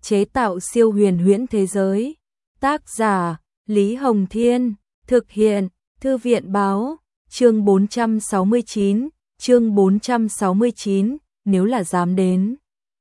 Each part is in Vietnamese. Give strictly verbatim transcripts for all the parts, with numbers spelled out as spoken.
chế tạo siêu huyền huyễn thế giới. Tác giả Lý Hồng Thiên, thực hiện Thư viện Báo. Chương bốn trăm sáu mươi chín, chương bốn trăm sáu mươi chín, nếu là dám đến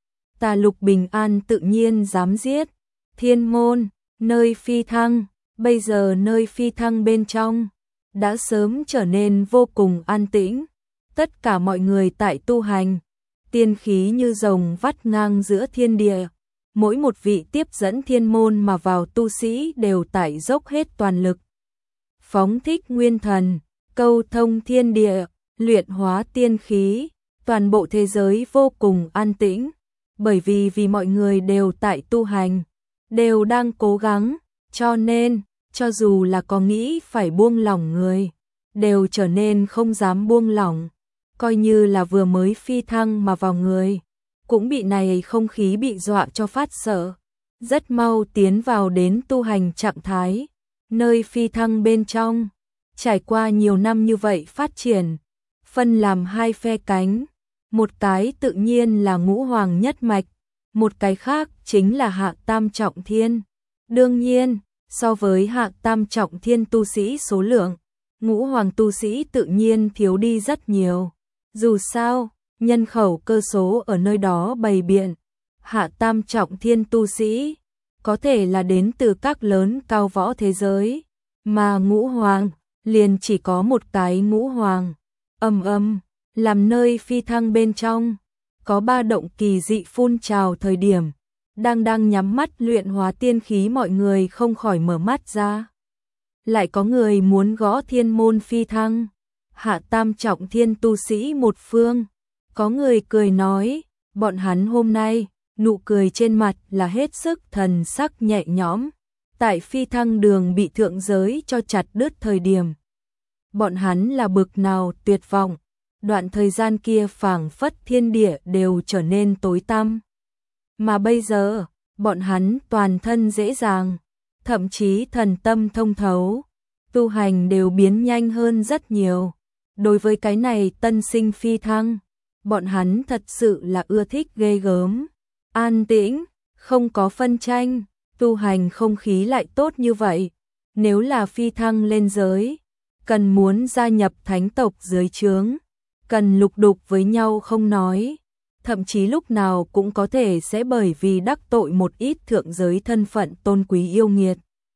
Tà Lục bình an tự nhiên dám giết. Thiên môn, nơi phi thăng, bây giờ nơi phi thăng bên trong đã sớm trở nên vô cùng an tĩnh. Tất cả mọi người tại tu hành, tiên khí như rồng vắt ngang giữa thiên địa. Mỗi một vị tiếp dẫn thiên môn mà vào tu sĩ đều tại dốc hết toàn lực. Phóng thích nguyên thần, câu thông thiên địa, luyện hóa tiên khí, toàn bộ thế giới vô cùng an tĩnh. Bởi vì vì mọi người đều tại tu hành, đều đang cố gắng, cho nên, cho dù là có nghĩ phải buông lỏng người, đều trở nên không dám buông lỏng. Coi như là vừa mới phi thăng mà vào người, cũng bị này không khí bị dọa cho phát sợ. Rất mau tiến vào đến tu hành trạng thái, nơi phi thăng bên trong. Trải qua nhiều năm như vậy phát triển, phân làm hai phe cánh. Một cái tự nhiên là ngũ hoàng nhất mạch, một cái khác chính là hạ tam trọng thiên. Đương nhiên, so với hạ tam trọng thiên tu sĩ số lượng, ngũ hoàng tu sĩ tự nhiên thiếu đi rất nhiều. Dù sao, nhân khẩu cơ số ở nơi đó bày biện, hạ tam trọng thiên tu sĩ có thể là đến từ các lớn cao võ thế giới, mà ngũ hoàng liền chỉ có một cái ngũ hoàng. Ầm ầm, làm nơi phi thăng bên trong có ba động kỳ dị phun trào thời điểm, đang đang nhắm mắt luyện hóa tiên khí mọi người không khỏi mở mắt ra. Lại có người muốn gõ thiên môn phi thăng, hạ tam trọng thiên tu sĩ một phương. Có người cười nói, bọn hắn hôm nay, nụ cười trên mặt là hết sức thần sắc nhẹ nhõm. Tại phi thăng đường bị thượng giới cho chặt đứt thời điểm, bọn hắn là bực nào tuyệt vọng. Đoạn thời gian kia phảng phất thiên địa đều trở nên tối tăm. Mà bây giờ, bọn hắn toàn thân dễ dàng, thậm chí thần tâm thông thấu, tu hành đều biến nhanh hơn rất nhiều. Đối với cái này tân sinh phi thăng, bọn hắn thật sự là ưa thích ghê gớm. An tĩnh, không có phân tranh, tu hành không khí lại tốt như vậy. Nếu là phi thăng lên giới, cần muốn gia nhập thánh tộc dưới trướng, cần lục đục với nhau không nói, thậm chí lúc nào cũng có thể sẽ bởi vì đắc tội một ít thượng giới thân phận tôn quý yêu nghiệt,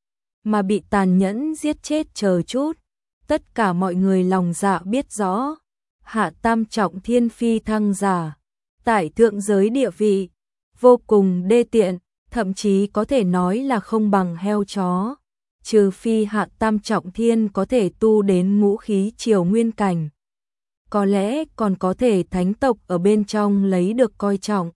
mà bị tàn nhẫn giết chết chờ chút. Tất cả mọi người lòng dạ biết rõ, hạ tam trọng thiên phi thăng giả, tại thượng giới địa vị, vô cùng đê tiện, thậm chí có thể nói là không bằng heo chó. Trừ phi hạ tam trọng thiên có thể tu đến ngũ khí triều nguyên cảnh, có lẽ còn có thể thánh tộc ở bên trong lấy được coi trọng.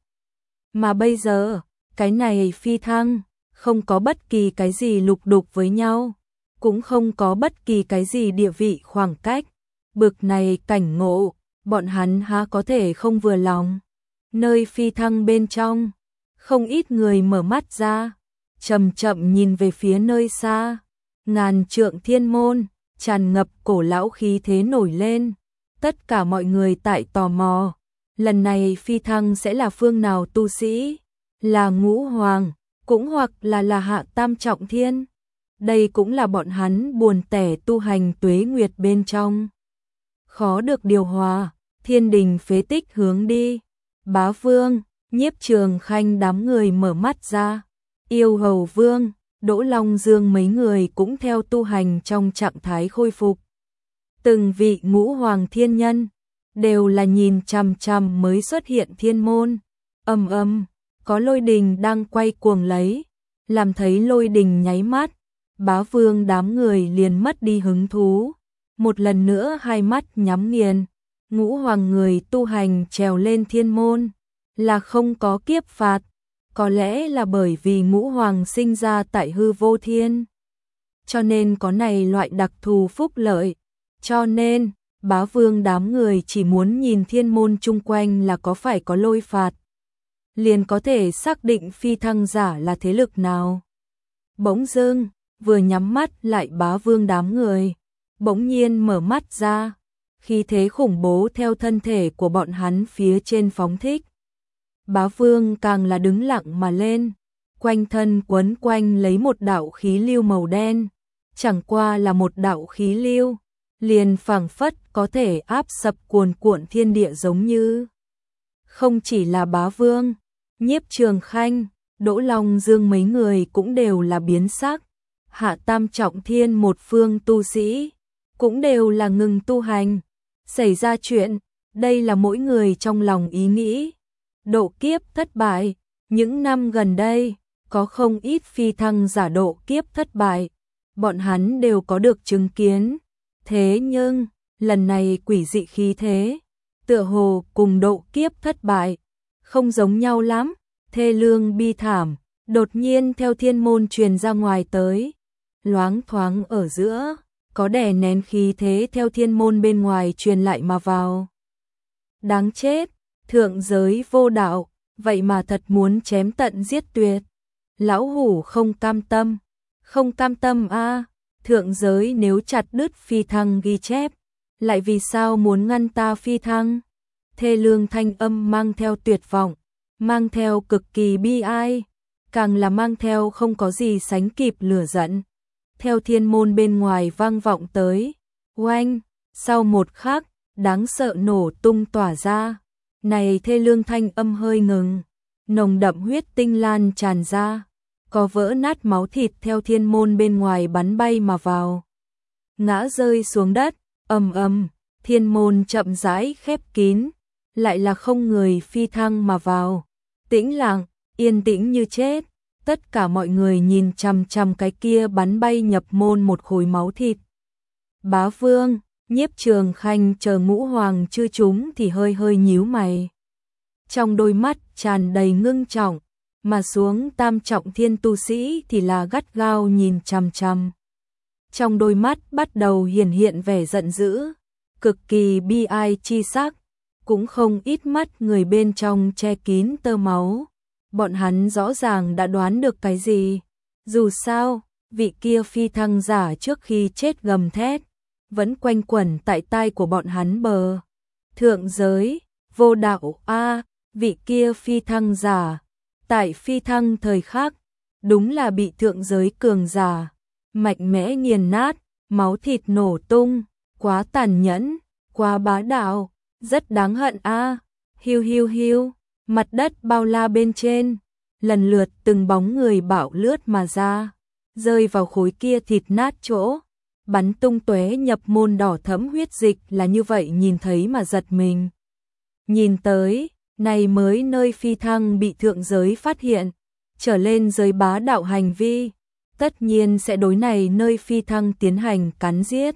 Mà bây giờ, cái này phi thăng, không có bất kỳ cái gì lục đục với nhau, cũng không có bất kỳ cái gì địa vị khoảng cách. Bực này cảnh ngộ, bọn hắn há có thể không vừa lòng. Nơi phi thăng bên trong, không ít người mở mắt ra, chậm chậm nhìn về phía nơi xa. Ngàn trượng thiên môn, tràn ngập cổ lão khí thế nổi lên. Tất cả mọi người tại tò mò, lần này phi thăng sẽ là phương nào tu sĩ? Là ngũ hoàng, cũng hoặc là là hạ tam trọng thiên. Đây cũng là bọn hắn buồn tẻ tu hành tuế nguyệt bên trong. Khó được điều hòa, thiên đình phế tích hướng đi. Bá Vương, Nhiếp Trường Khanh đám người mở mắt ra. Yêu Hầu Vương, Đỗ Long Dương mấy người cũng theo tu hành trong trạng thái khôi phục. Từng vị ngũ hoàng thiên nhân đều là nhìn chằm chằm mới xuất hiện thiên môn. Ầm ầm, có lôi đình đang quay cuồng lấy, làm thấy lôi đình nháy mắt, Bá Vương đám người liền mất đi hứng thú. Một lần nữa hai mắt nhắm nghiền, ngũ hoàng người tu hành trèo lên thiên môn là không có kiếp phạt, có lẽ là bởi vì ngũ hoàng sinh ra tại hư vô thiên, cho nên có này loại đặc thù phúc lợi. Cho nên, Bá Vương đám người chỉ muốn nhìn thiên môn chung quanh là có phải có lôi phạt, liền có thể xác định phi thăng giả là thế lực nào. Bỗng dưng, vừa nhắm mắt lại Bá Vương đám người, bỗng nhiên mở mắt ra, khí thế khủng bố theo thân thể của bọn hắn phía trên phóng thích. Bá Vương càng là đứng lặng mà lên, quanh thân quấn quanh lấy một đạo khí lưu màu đen, chẳng qua là một đạo khí lưu, liền phảng phất có thể áp sập cuồn cuộn thiên địa giống như. Không chỉ là Bá Vương, Nhiếp Trường Khanh, Đỗ Long Dương mấy người cũng đều là biến sắc, hạ tam trọng thiên một phương tu sĩ, cũng đều là ngừng tu hành, xảy ra chuyện, đây là mỗi người trong lòng ý nghĩ. Độ kiếp thất bại, những năm gần đây, có không ít phi thăng giả độ kiếp thất bại, bọn hắn đều có được chứng kiến. Thế nhưng, lần này quỷ dị khí thế, tựa hồ cùng độ kiếp thất bại, không giống nhau lắm, thê lương bi thảm, đột nhiên theo thiên môn truyền ra ngoài tới, loáng thoáng ở giữa, có đè nén khí thế theo thiên môn bên ngoài truyền lại mà vào. Đáng chết, thượng giới vô đạo, vậy mà thật muốn chém tận giết tuyệt. Lão hủ không cam tâm, không cam tâm a, thượng giới nếu chặt đứt phi thăng ghi chép, lại vì sao muốn ngăn ta phi thăng? Thê lương thanh âm mang theo tuyệt vọng, mang theo cực kỳ bi ai, càng là mang theo không có gì sánh kịp lửa giận. Theo thiên môn bên ngoài vang vọng tới, oanh, sau một khắc, đáng sợ nổ tung tỏa ra. Này thê lương thanh âm hơi ngừng, nồng đậm huyết tinh lan tràn ra, có vỡ nát máu thịt theo thiên môn bên ngoài bắn bay mà vào. Ngã rơi xuống đất, ầm ầm, thiên môn chậm rãi khép kín, lại là không người phi thăng mà vào. Tĩnh lặng, yên tĩnh như chết, tất cả mọi người nhìn chằm chằm cái kia bắn bay nhập môn một khối máu thịt. Bá Vương, Nhiếp Trường Khanh chờ ngũ hoàng chưa chúng thì hơi hơi nhíu mày. Trong đôi mắt tràn đầy ngưng trọng, mà xuống tam trọng thiên tu sĩ thì là gắt gao nhìn chằm chằm. Trong đôi mắt bắt đầu hiển hiện vẻ giận dữ, cực kỳ bi ai chi sắc, cũng không ít mắt người bên trong che kín tơ máu. Bọn hắn rõ ràng đã đoán được cái gì. Dù sao, vị kia phi thăng giả trước khi chết gầm thét, vẫn quanh quẩn tại tai của bọn hắn bờ. Thượng giới, vô đạo a, vị kia phi thăng giả, tại phi thăng thời khắc, đúng là bị thượng giới cường giả mạnh mẽ nghiền nát, máu thịt nổ tung, quá tàn nhẫn, quá bá đạo, rất đáng hận a. Hiu hiu hiu, mặt đất bao la bên trên, lần lượt từng bóng người bạo lướt mà ra, rơi vào khối kia thịt nát chỗ, bắn tung tóe nhập môn đỏ thẫm huyết dịch là như vậy nhìn thấy mà giật mình. Nhìn tới, này mới nơi phi thăng bị thượng giới phát hiện, trở lên giới bá đạo hành vi, tất nhiên sẽ đối này nơi phi thăng tiến hành cắn giết.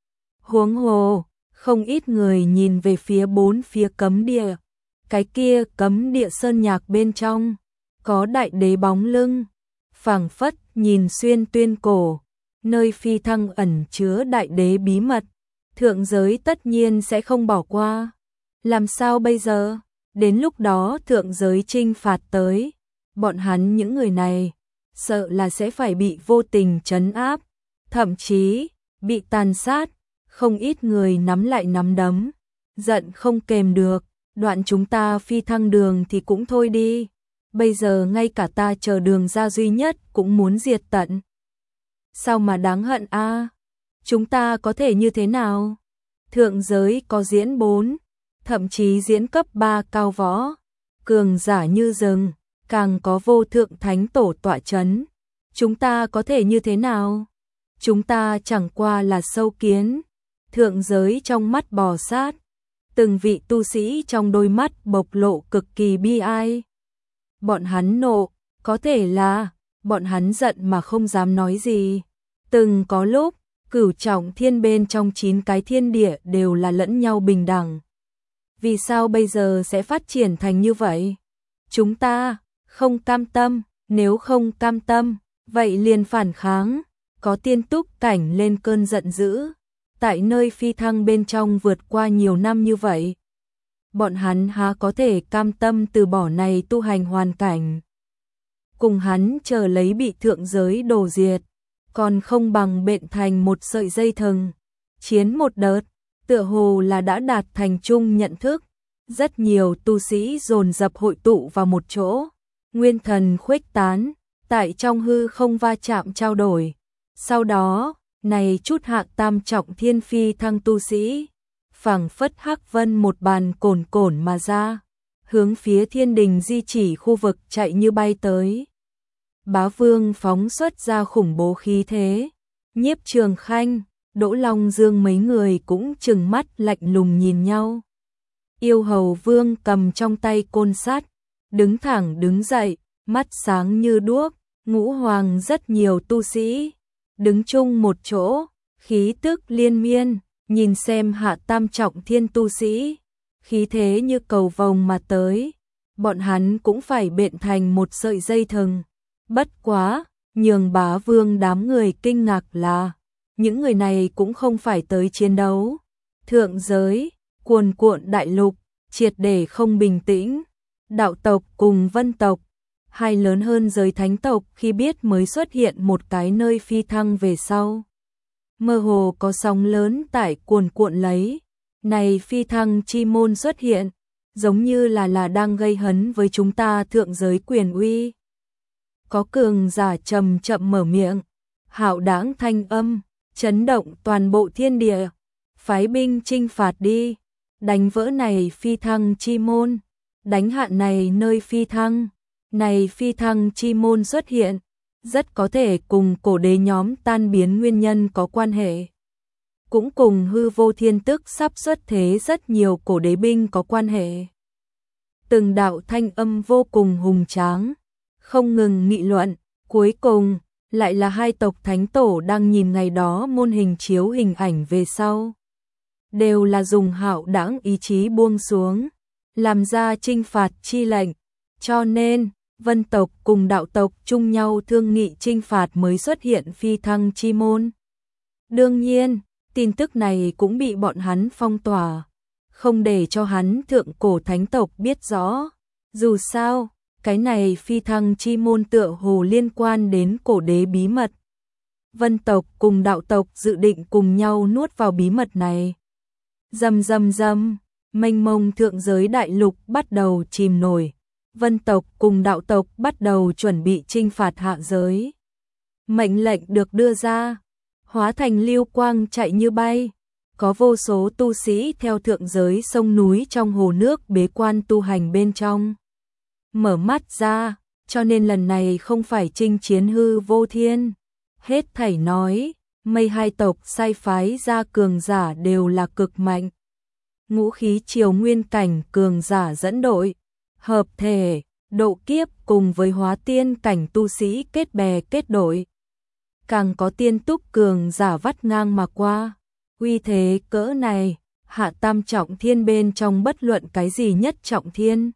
Huống hồ, không ít người nhìn về phía bốn phía cấm địa, cái kia cấm địa sơn nhạc bên trong, có đại đế bóng lưng, phảng phất nhìn xuyên tuyên cổ, nơi phi thăng ẩn chứa đại đế bí mật, thượng giới tất nhiên sẽ không bỏ qua. Làm sao bây giờ? Đến lúc đó thượng giới trinh phạt tới, bọn hắn những người này, sợ là sẽ phải bị vô tình trấn áp, thậm chí, bị tàn sát, không ít người nắm lại nắm đấm, giận không kềm được, đoạn chúng ta phi thăng đường thì cũng thôi đi, bây giờ ngay cả ta chờ đường ra duy nhất cũng muốn diệt tận. Sao mà đáng hận a? Chúng ta có thể như thế nào? Thượng giới có diễn bốn, thậm chí diễn cấp ba cao võ, cường giả như rừng, càng có vô thượng thánh tổ tọa chấn. Chúng ta có thể như thế nào? Chúng ta chẳng qua là sâu kiến. Thượng giới trong mắt bò sát, từng vị tu sĩ trong đôi mắt bộc lộ cực kỳ bi ai. Bọn hắn nộ, có thể là, bọn hắn giận mà không dám nói gì. Từng có lúc, cửu trọng thiên bên trong chín cái thiên địa đều là lẫn nhau bình đẳng. Vì sao bây giờ sẽ phát triển thành như vậy? Chúng ta không cam tâm, nếu không cam tâm, vậy liền phản kháng. Có tiên túc cảnh lên cơn giận dữ, tại nơi phi thăng bên trong vượt qua nhiều năm như vậy. Bọn hắn há có thể cam tâm từ bỏ này tu hành hoàn cảnh. Cùng hắn chờ lấy bị thượng giới đổ diệt, còn không bằng bện thành một sợi dây thừng. Chiến một đợt, tựa hồ là đã đạt thành chung nhận thức. Rất nhiều tu sĩ dồn dập hội tụ vào một chỗ, nguyên thần khuếch tán, tại trong hư không va chạm trao đổi. Sau đó, này chút hạ tam trọng thiên phi thăng tu sĩ, phảng phất hắc vân một bàn cồn cồn mà ra, hướng phía thiên đình di chỉ khu vực chạy như bay tới. Bá Vương phóng xuất ra khủng bố khí thế, Nhiếp Trường Khanh, Đỗ Long Dương mấy người cũng trừng mắt lạnh lùng nhìn nhau. Yêu Hầu Vương cầm trong tay côn sắt, đứng thẳng đứng dậy, mắt sáng như đuốc. Ngũ Hoàng rất nhiều tu sĩ, đứng chung một chỗ, khí tức liên miên, nhìn xem hạ tam trọng thiên tu sĩ, khí thế như cầu vồng mà tới, bọn hắn cũng phải bện thành một sợi dây thừng. Bất quá, nhường Bá Vương đám người kinh ngạc là, những người này cũng không phải tới chiến đấu. Thượng giới, cuồn cuộn đại lục, triệt để không bình tĩnh, đạo tộc cùng vân tộc, hai lớn hơn giới thánh tộc khi biết mới xuất hiện một cái nơi phi thăng về sau. Mơ hồ có sóng lớn tại cuồn cuộn lấy, này phi thăng chi môn xuất hiện, giống như là là đang gây hấn với chúng ta thượng giới quyền uy. Có cường giả trầm chậm mở miệng, hạo đãng thanh âm, chấn động toàn bộ thiên địa, phái binh chinh phạt đi, đánh vỡ này phi thăng chi môn, đánh hạ này nơi phi thăng. Này phi thăng chi môn xuất hiện, rất có thể cùng cổ đế nhóm tan biến nguyên nhân có quan hệ. Cũng cùng hư vô thiên tức sắp xuất thế rất nhiều cổ đế binh có quan hệ. Từng đạo thanh âm vô cùng hùng tráng, không ngừng nghị luận, cuối cùng lại là hai tộc thánh tổ đang nhìn ngày đó môn hình chiếu hình ảnh về sau. Đều là dùng hạo đãng ý chí buông xuống, làm ra chinh phạt chi lệnh, cho nên vân tộc cùng đạo tộc chung nhau thương nghị chinh phạt mới xuất hiện phi thăng chi môn. Đương nhiên, tin tức này cũng bị bọn hắn phong tỏa, không để cho hắn thượng cổ thánh tộc biết rõ. Dù sao, cái này phi thăng chi môn tựa hồ liên quan đến cổ đế bí mật. Vân tộc cùng đạo tộc dự định cùng nhau nuốt vào bí mật này. Rầm rầm rầm, mênh mông thượng giới đại lục bắt đầu chìm nổi. Vân tộc cùng đạo tộc bắt đầu chuẩn bị chinh phạt hạ giới. Mệnh lệnh được đưa ra, hóa thành lưu quang chạy như bay. Có vô số tu sĩ theo thượng giới sông núi trong hồ nước bế quan tu hành bên trong. Mở mắt ra, cho nên lần này không phải chinh chiến hư vô thiên. Hết thảy nói, mây hai tộc sai phái ra cường giả đều là cực mạnh. Ngũ khí triều nguyên cảnh cường giả dẫn đội. Hợp thể, độ kiếp cùng với hóa tiên cảnh tu sĩ kết bè kết đội. Càng có tiên túc cường giả vắt ngang mà qua. Uy thế cỡ này, hạ tam trọng thiên bên trong bất luận cái gì nhất trọng thiên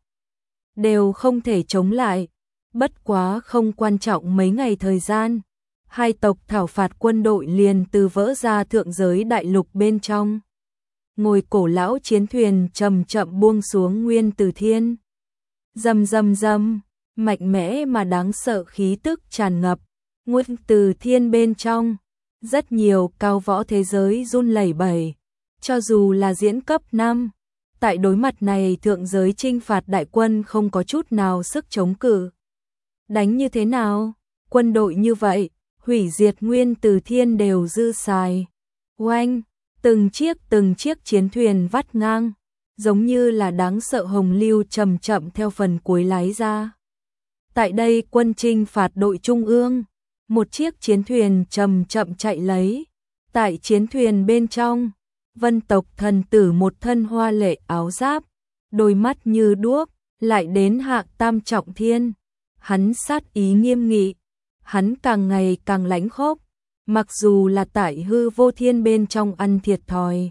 đều không thể chống lại. Bất quá không quan trọng mấy ngày thời gian, hai tộc thảo phạt quân đội liền từ vỡ ra thượng giới đại lục bên trong. Ngồi cổ lão chiến thuyền chậm chậm buông xuống nguyên từ thiên. Rầm rầm rầm, mạnh mẽ mà đáng sợ khí tức tràn ngập, nguyên từ thiên bên trong, rất nhiều cao võ thế giới run lẩy bẩy, cho dù là diễn cấp năm, tại đối mặt này thượng giới chinh phạt đại quân không có chút nào sức chống cự. Đánh như thế nào? Quân đội như vậy, hủy diệt nguyên từ thiên đều dư xài. Oanh, từng chiếc từng chiếc chiến thuyền vắt ngang, giống như là đáng sợ hồng lưu chậm chậm theo phần cuối lái ra. Tại đây quân chinh phạt đội trung ương, một chiếc chiến thuyền chậm chậm chạy lấy. Tại chiến thuyền bên trong, vân tộc thần tử một thân hoa lệ áo giáp, đôi mắt như đuốc, lại đến hạ tam trọng thiên. Hắn sát ý nghiêm nghị, hắn càng ngày càng lãnh khốc, mặc dù là tại hư vô thiên bên trong ăn thiệt thòi.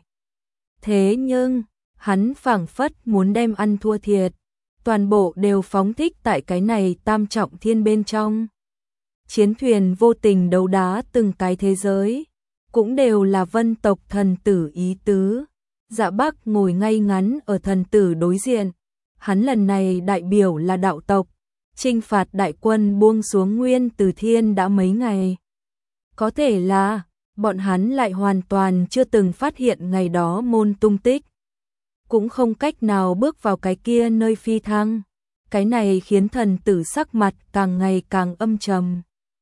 Thế nhưng, hắn phảng phất muốn đem ăn thua thiệt, toàn bộ đều phóng thích tại cái này tam trọng thiên bên trong. Chiến thuyền vô tình đấu đá từng cái thế giới, cũng đều là vân tộc thần tử ý tứ. Dạ Bắc ngồi ngay ngắn ở thần tử đối diện, hắn lần này đại biểu là đạo tộc, chinh phạt đại quân buông xuống nguyên từ thiên đã mấy ngày. Có thể là, bọn hắn lại hoàn toàn chưa từng phát hiện ngày đó môn tung tích. Cũng không cách nào bước vào cái kia nơi phi thăng. Cái này khiến thần tử sắc mặt càng ngày càng âm trầm.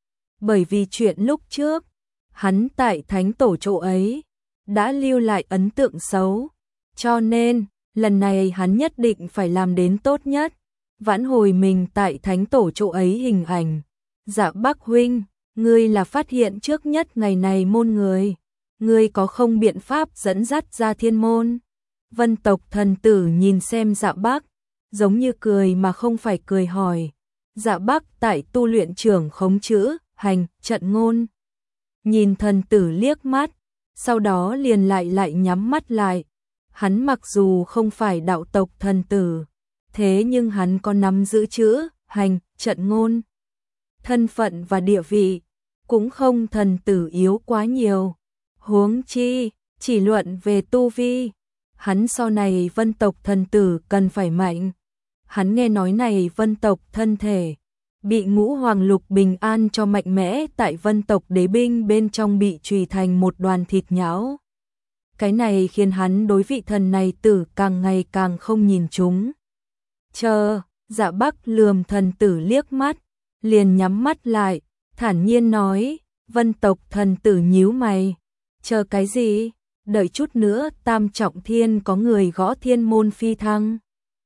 Bởi vì chuyện lúc trước, hắn tại thánh tổ chỗ ấy, đã lưu lại ấn tượng xấu. Cho nên, lần này hắn nhất định phải làm đến tốt nhất, vãn hồi mình tại thánh tổ chỗ ấy hình ảnh. Dạ Bắc huynh, ngươi là phát hiện trước nhất ngày này môn người. Ngươi có không biện pháp dẫn dắt ra thiên môn? Vân tộc thần tử nhìn xem Dạ Bắc, giống như cười mà không phải cười hỏi. Dạ Bắc tại tu luyện trưởng khống chữ, hành, trận ngôn. Nhìn thần tử liếc mắt, sau đó liền lại lại nhắm mắt lại. Hắn mặc dù không phải đạo tộc thần tử, thế nhưng hắn có nắm giữ chữ, hành, trận ngôn. Thân phận và địa vị, cũng không thần tử yếu quá nhiều. Huống chi, chỉ luận về tu vi, hắn sau này vân tộc thần tử cần phải mạnh. Hắn nghe nói này vân tộc thân thể, bị ngũ hoàng lục bình an cho mạnh mẽ tại vân tộc đế binh bên trong bị trùy thành một đoàn thịt nhão. Cái này khiến hắn đối vị thần này tử càng ngày càng không nhìn chúng. Chờ, Dạ Bắc lườm thần tử liếc mắt, liền nhắm mắt lại, thản nhiên nói, vân tộc thần tử nhíu mày. Chờ cái gì? Đợi chút nữa tam trọng thiên có người gõ thiên môn phi thăng.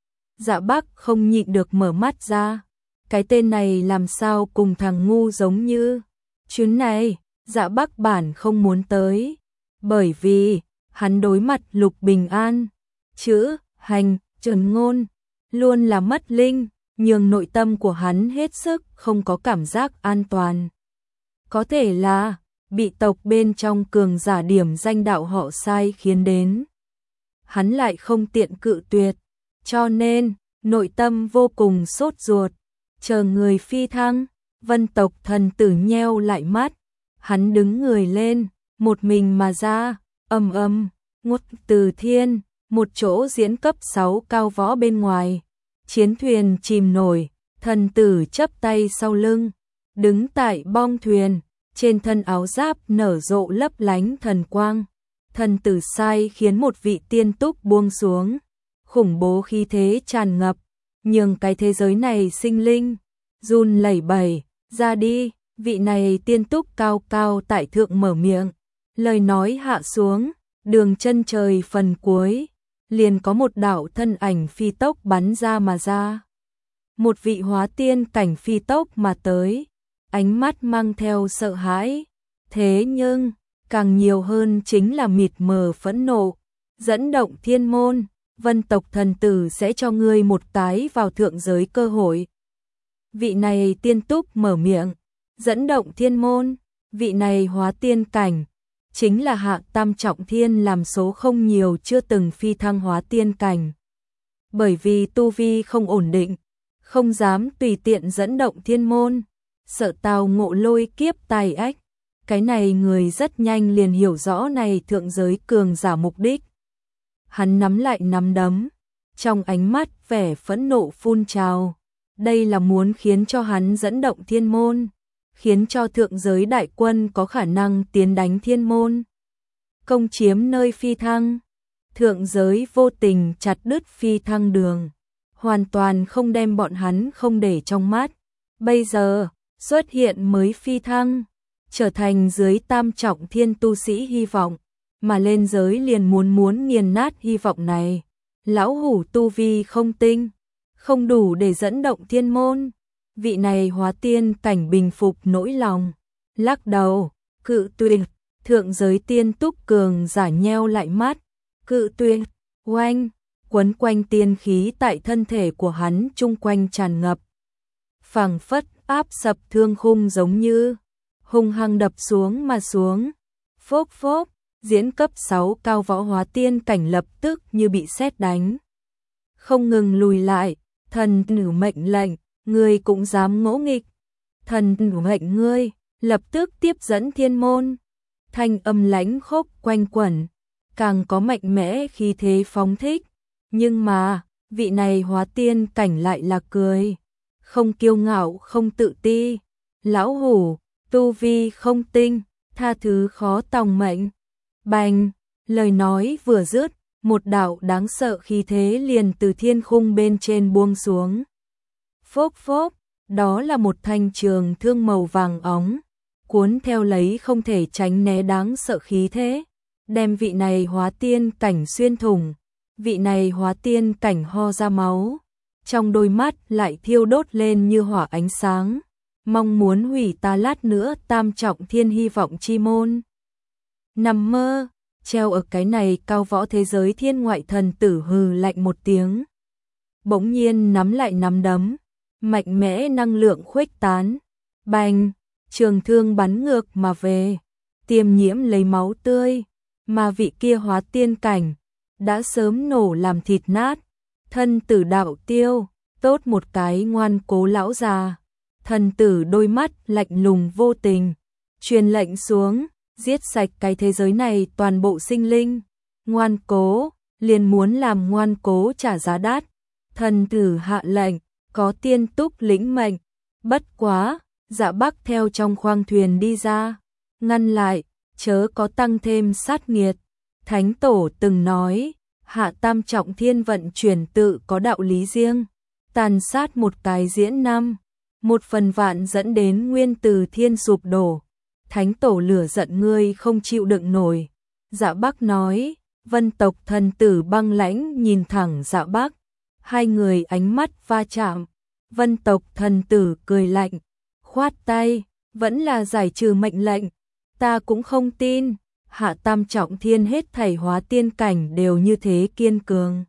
Dạ Bắc không nhịn được mở mắt ra. Cái tên này làm sao cùng thằng ngu giống như. Chuyến này, Dạ Bắc bản không muốn tới. Bởi vì, hắn đối mặt Lục Bình An. Chữ, hành, trần ngôn, luôn là mất linh, nhường nội tâm của hắn hết sức không có cảm giác an toàn. Có thể là bị tộc bên trong cường giả điểm danh đạo họ sai khiến đến. Hắn lại không tiện cự tuyệt, cho nên nội tâm vô cùng sốt ruột, chờ người phi thăng. Vân tộc thần tử nheo lại mắt, hắn đứng người lên, một mình mà ra, ầm ầm, ngút từ thiên, một chỗ diễn cấp sáu cao võ bên ngoài. Chiến thuyền chìm nổi, thần tử chắp tay sau lưng, đứng tại bong thuyền. Trên thân áo giáp nở rộ lấp lánh thần quang, thần tử sai khiến một vị tiên túc buông xuống, khủng bố khí thế tràn ngập, nhường cái thế giới này sinh linh, run lẩy bẩy. Ra đi, vị này tiên túc cao cao tại thượng mở miệng, lời nói hạ xuống, đường chân trời phần cuối, liền có một đạo thân ảnh phi tốc bắn ra mà ra. Một vị hóa tiên cảnh phi tốc mà tới. Ánh mắt mang theo sợ hãi, thế nhưng, càng nhiều hơn chính là mịt mờ phẫn nộ. Dẫn động thiên môn, vân tộc thần tử sẽ cho ngươi một tái vào thượng giới cơ hội. Vị này tiên túc mở miệng, dẫn động thiên môn, vị này hóa tiên cảnh, chính là hạ tam trọng thiên làm số không nhiều chưa từng phi thăng hóa tiên cảnh. Bởi vì tu vi không ổn định, không dám tùy tiện dẫn động thiên môn. Sợ tao ngộ lôi kiếp tài ách. Cái này người rất nhanh liền hiểu rõ này thượng giới cường giả mục đích. Hắn nắm lại nắm đấm, trong ánh mắt vẻ phẫn nộ phun trào. Đây là muốn khiến cho hắn dẫn động thiên môn, khiến cho thượng giới đại quân có khả năng tiến đánh thiên môn, công chiếm nơi phi thăng. Thượng giới vô tình chặt đứt phi thăng đường, hoàn toàn không đem bọn hắn không để trong mắt. Bây giờ xuất hiện mới phi thăng, trở thành dưới tam trọng thiên tu sĩ hy vọng, mà lên giới liền muốn muốn nghiền nát hy vọng này. Lão hủ tu vi không tinh, không đủ để dẫn động thiên môn. Vị này hóa tiên cảnh bình phục nỗi lòng, lắc đầu, cự tuyệt. Thượng giới tiên túc cường giả nheo lại mắt, cự tuyệt. Oanh, quấn quanh tiên khí tại thân thể của hắn chung quanh tràn ngập, phảng phất áp sập thương khung giống như hung hăng đập xuống mà xuống. Phốc phốc, diễn cấp sáu cao võ hóa tiên cảnh lập tức như bị sét đánh, không ngừng lùi lại. Thần nữ mệnh lệnh, ngươi cũng dám ngỗ nghịch. Thần nữ mệnh ngươi, lập tức tiếp dẫn thiên môn. Thanh âm lãnh khốc quanh quẩn, càng có mạnh mẽ khí thế phóng thích. Nhưng mà, vị này hóa tiên cảnh lại là cười, không kiêu ngạo không tự ti. Lão hủ, tu vi không tinh, tha thứ khó tòng mệnh. Bành, lời nói vừa dứt, một đạo đáng sợ khí thế liền từ thiên khung bên trên buông xuống. Phốc phốc, đó là một thanh trường thương màu vàng óng, cuốn theo lấy không thể tránh né đáng sợ khí thế, đem vị này hóa tiên cảnh xuyên thủng, vị này hóa tiên cảnh ho ra máu, trong đôi mắt lại thiêu đốt lên như hỏa ánh sáng, mong muốn hủy ta lát nữa tam trọng thiên hy vọng chi môn. Nằm mơ, treo ở cái này cao võ thế giới thiên ngoại thần tử hừ lạnh một tiếng. Bỗng nhiên nắm lại nắm đấm, mạnh mẽ năng lượng khuếch tán, bành, trường thương bắn ngược mà về, tiêm nhiễm lấy máu tươi, mà vị kia hóa tiên cảnh, đã sớm nổ làm thịt nát, thân tử đạo tiêu, tốt một cái ngoan cố lão già, thần tử đôi mắt lạnh lùng vô tình, truyền lệnh xuống, giết sạch cái thế giới này toàn bộ sinh linh, ngoan cố, liền muốn làm ngoan cố trả giá đắt, thần tử hạ lệnh, có tiên túc lĩnh mệnh, bất quá, Dạ Bắc theo trong khoang thuyền đi ra, ngăn lại, chớ có tăng thêm sát nghiệt, Thánh Tổ từng nói, hạ tam trọng thiên vận chuyển tự có đạo lý riêng, tàn sát một cái diễn năm, một phần vạn dẫn đến nguyên từ thiên sụp đổ, Thánh Tổ lửa giận ngươi không chịu đựng nổi, Dạ Bắc nói, vân tộc thần tử băng lãnh nhìn thẳng Dạ Bắc, hai người ánh mắt va chạm, vân tộc thần tử cười lạnh, khoát tay, vẫn là giải trừ mệnh lệnh, ta cũng không tin, hạ tam trọng thiên hết thảy hóa tiên cảnh đều như thế kiên cường.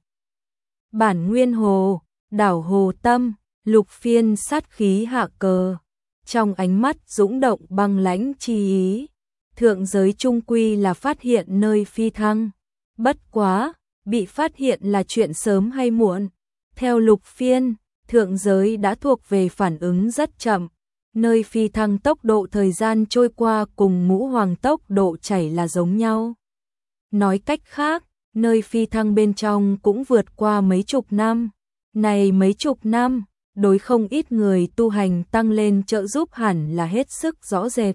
Bản nguyên hồ, đảo hồ tâm, Lục Phiên sát khí hạ cờ, trong ánh mắt dũng động băng lãnh chi ý, thượng giới trung quy là phát hiện nơi phi thăng, bất quá, bị phát hiện là chuyện sớm hay muộn, theo Lục Phiên, thượng giới đã thuộc về phản ứng rất chậm. Nơi phi thăng tốc độ thời gian trôi qua cùng ngũ hoàng tốc độ chảy là giống nhau. Nói cách khác, nơi phi thăng bên trong cũng vượt qua mấy chục năm. Này mấy chục năm, đối không ít người tu hành tăng lên trợ giúp hẳn là hết sức rõ rệt.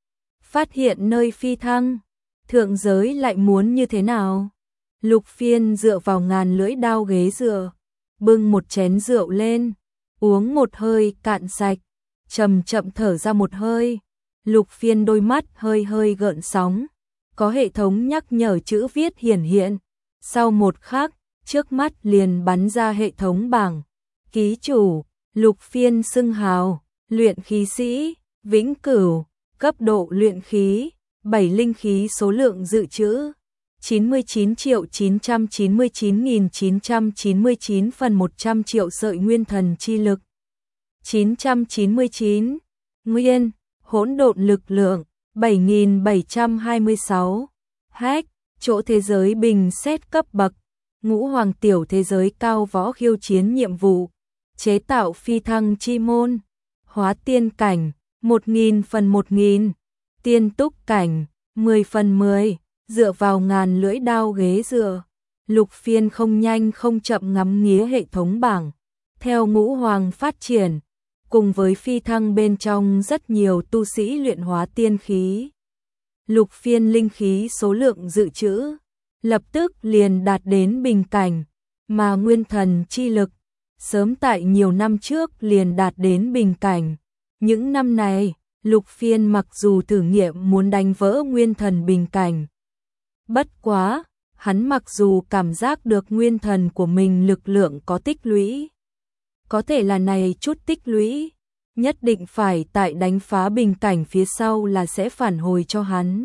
Phát hiện nơi phi thăng, thượng giới lại muốn như thế nào? Lục Phiên dựa vào ngàn lưỡi đao ghế dựa, bưng một chén rượu lên, uống một hơi cạn sạch. Chậm chậm thở ra một hơi, Lục Phiên đôi mắt hơi hơi gợn sóng, có hệ thống nhắc nhở chữ viết hiển hiện, sau một khắc, trước mắt liền bắn ra hệ thống bảng, ký chủ, Lục Phiên xưng hào, luyện khí sĩ, vĩnh cửu, cấp độ luyện khí, bảy linh khí số lượng dự trữ, chín mươi chín triệu chín trăm chín mươi chín nghìn chín trăm chín mươi chín phần một trăm triệu sợi nguyên thần chi lực. chín trăm chín mươi chín, nguyên, hỗn độn lực lượng, bảy nghìn bảy trăm hai mươi sáu, hack, chỗ thế giới bình xét cấp bậc, ngũ hoàng tiểu thế giới cao võ khiêu chiến nhiệm vụ, chế tạo phi thăng chi môn, hóa tiên cảnh, một nghìn phần một nghìn, tiên túc cảnh, mười phần mười, dựa vào ngàn lưỡi đao ghế dựa, Lục Phiên không nhanh không chậm ngắm nghía hệ thống bảng, theo ngũ hoàng phát triển. Cùng với phi thăng bên trong rất nhiều tu sĩ luyện hóa tiên khí. Lục Phiên linh khí số lượng dự trữ, lập tức liền đạt đến bình cảnh, mà nguyên thần chi lực, sớm tại nhiều năm trước liền đạt đến bình cảnh. Những năm này, Lục Phiên mặc dù thử nghiệm muốn đánh vỡ nguyên thần bình cảnh. Bất quá, hắn mặc dù cảm giác được nguyên thần của mình lực lượng có tích lũy. Có thể là này chút tích lũy, nhất định phải tại đánh phá bình cảnh phía sau là sẽ phản hồi cho hắn.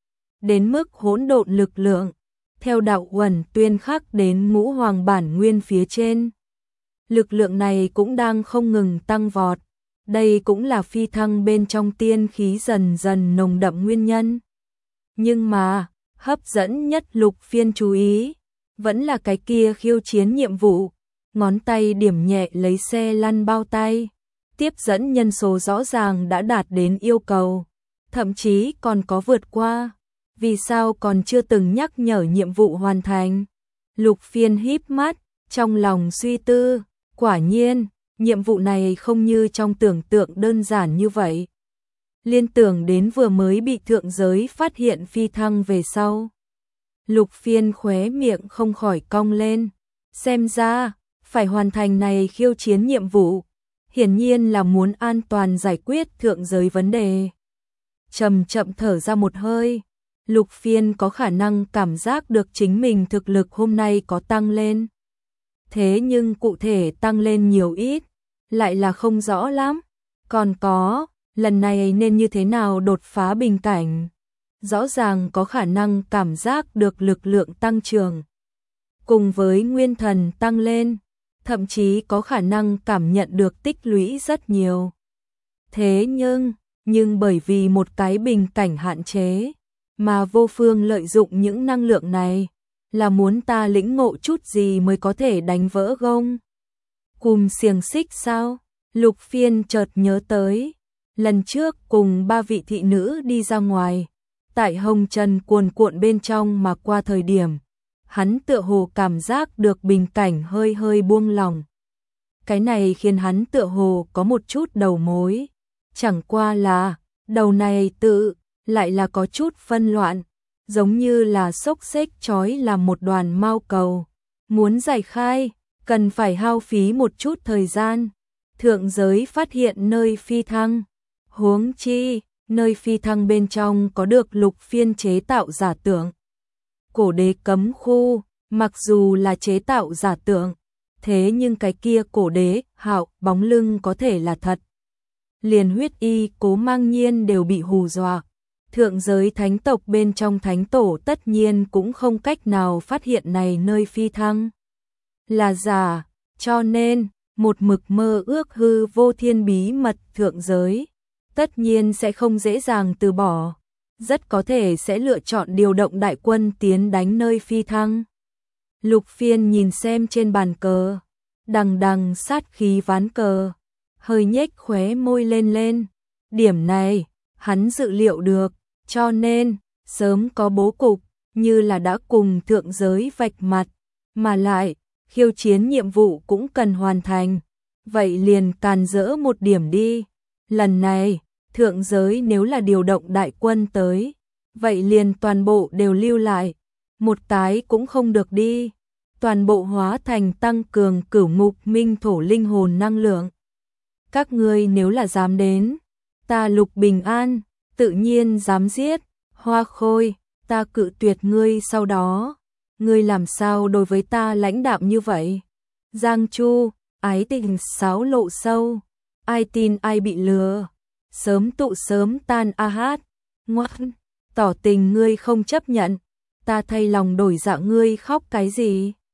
Đến mức hỗn độn lực lượng, theo đạo uẩn tuyên khắc đến ngũ hoàng bản nguyên phía trên. Lực lượng này cũng đang không ngừng tăng vọt, đây cũng là phi thăng bên trong tiên khí dần dần nồng đậm nguyên nhân. Nhưng mà, hấp dẫn nhất Lục Phiên chú ý, vẫn là cái kia khiêu chiến nhiệm vụ. Ngón tay điểm nhẹ lấy xe lăn bao tay, tiếp dẫn nhân số rõ ràng đã đạt đến yêu cầu, thậm chí còn có vượt qua, vì sao còn chưa từng nhắc nhở nhiệm vụ hoàn thành. Lục Phiên híp mắt, trong lòng suy tư, quả nhiên, nhiệm vụ này không như trong tưởng tượng đơn giản như vậy. Liên tưởng đến vừa mới bị thượng giới phát hiện phi thăng về sau. Lục Phiên khóe miệng không khỏi cong lên, xem ra phải hoàn thành này khiêu chiến nhiệm vụ, hiển nhiên là muốn an toàn giải quyết thượng giới vấn đề. Chậm chậm thở ra một hơi, Lục Phiên có khả năng cảm giác được chính mình thực lực hôm nay có tăng lên. Thế nhưng cụ thể tăng lên nhiều ít, lại là không rõ lắm. Còn có, lần này nên như thế nào đột phá bình cảnh. Rõ ràng có khả năng cảm giác được lực lượng tăng trưởng. Cùng với nguyên thần tăng lên, thậm chí có khả năng cảm nhận được tích lũy rất nhiều. Thế nhưng, nhưng bởi vì một cái bình cảnh hạn chế, mà vô phương lợi dụng những năng lượng này, là muốn ta lĩnh ngộ chút gì mới có thể đánh vỡ gông. Cùm xiềng xích sao? Lục Phiên chợt nhớ tới, lần trước cùng ba vị thị nữ đi ra ngoài, tại hồng trần cuồn cuộn bên trong mà qua thời điểm, hắn tựa hồ cảm giác được bình cảnh hơi hơi buông lỏng. Cái này khiến hắn tựa hồ có một chút đầu mối, chẳng qua là, đầu này tự, lại là có chút phân loạn, giống như là xốc xếch trói làm một đoàn mao cầu. Muốn giải khai, cần phải hao phí một chút thời gian. Thượng giới phát hiện nơi phi thăng, huống chi, nơi phi thăng bên trong có được Lục Phiên chế tạo giả tưởng. Cổ đế cấm khu, mặc dù là chế tạo giả tưởng, thế nhưng cái kia cổ đế, hạo, bóng lưng có thể là thật. Liền huyết y, Cố Mang Nhiên đều bị hù dọa. Thượng giới thánh tộc bên trong thánh tổ tất nhiên cũng không cách nào phát hiện này nơi phi thăng là giả, cho nên, một mực mơ ước hư vô thiên bí mật thượng giới, tất nhiên sẽ không dễ dàng từ bỏ, rất có thể sẽ lựa chọn điều động đại quân tiến đánh nơi phi thăng. Lục Phiên nhìn xem trên bàn cờ, đằng đằng sát khí ván cờ, hơi nhếch khóe môi lên lên. Điểm này, hắn dự liệu được, cho nên, sớm có bố cục, như là đã cùng thượng giới vạch mặt, mà lại, khiêu chiến nhiệm vụ cũng cần hoàn thành. Vậy liền càn rỡ một điểm đi. Lần này, thượng giới nếu là điều động đại quân tới, vậy liền toàn bộ đều lưu lại. Một cái cũng không được đi. Toàn bộ hóa thành tăng cường cửu ngục minh thổ linh hồn năng lượng. Các ngươi nếu là dám đến, ta Lục Bình An, tự nhiên dám giết. Hoa Khôi, ta cự tuyệt ngươi sau đó. Ngươi làm sao đối với ta lãnh đạm như vậy? Giang Chu, ái tình sáo lộ sâu, ai tin ai bị lừa, sớm tụ sớm tan a hát, ngoan, tỏ tình ngươi không chấp nhận, ta thay lòng đổi dạ ngươi khóc cái gì?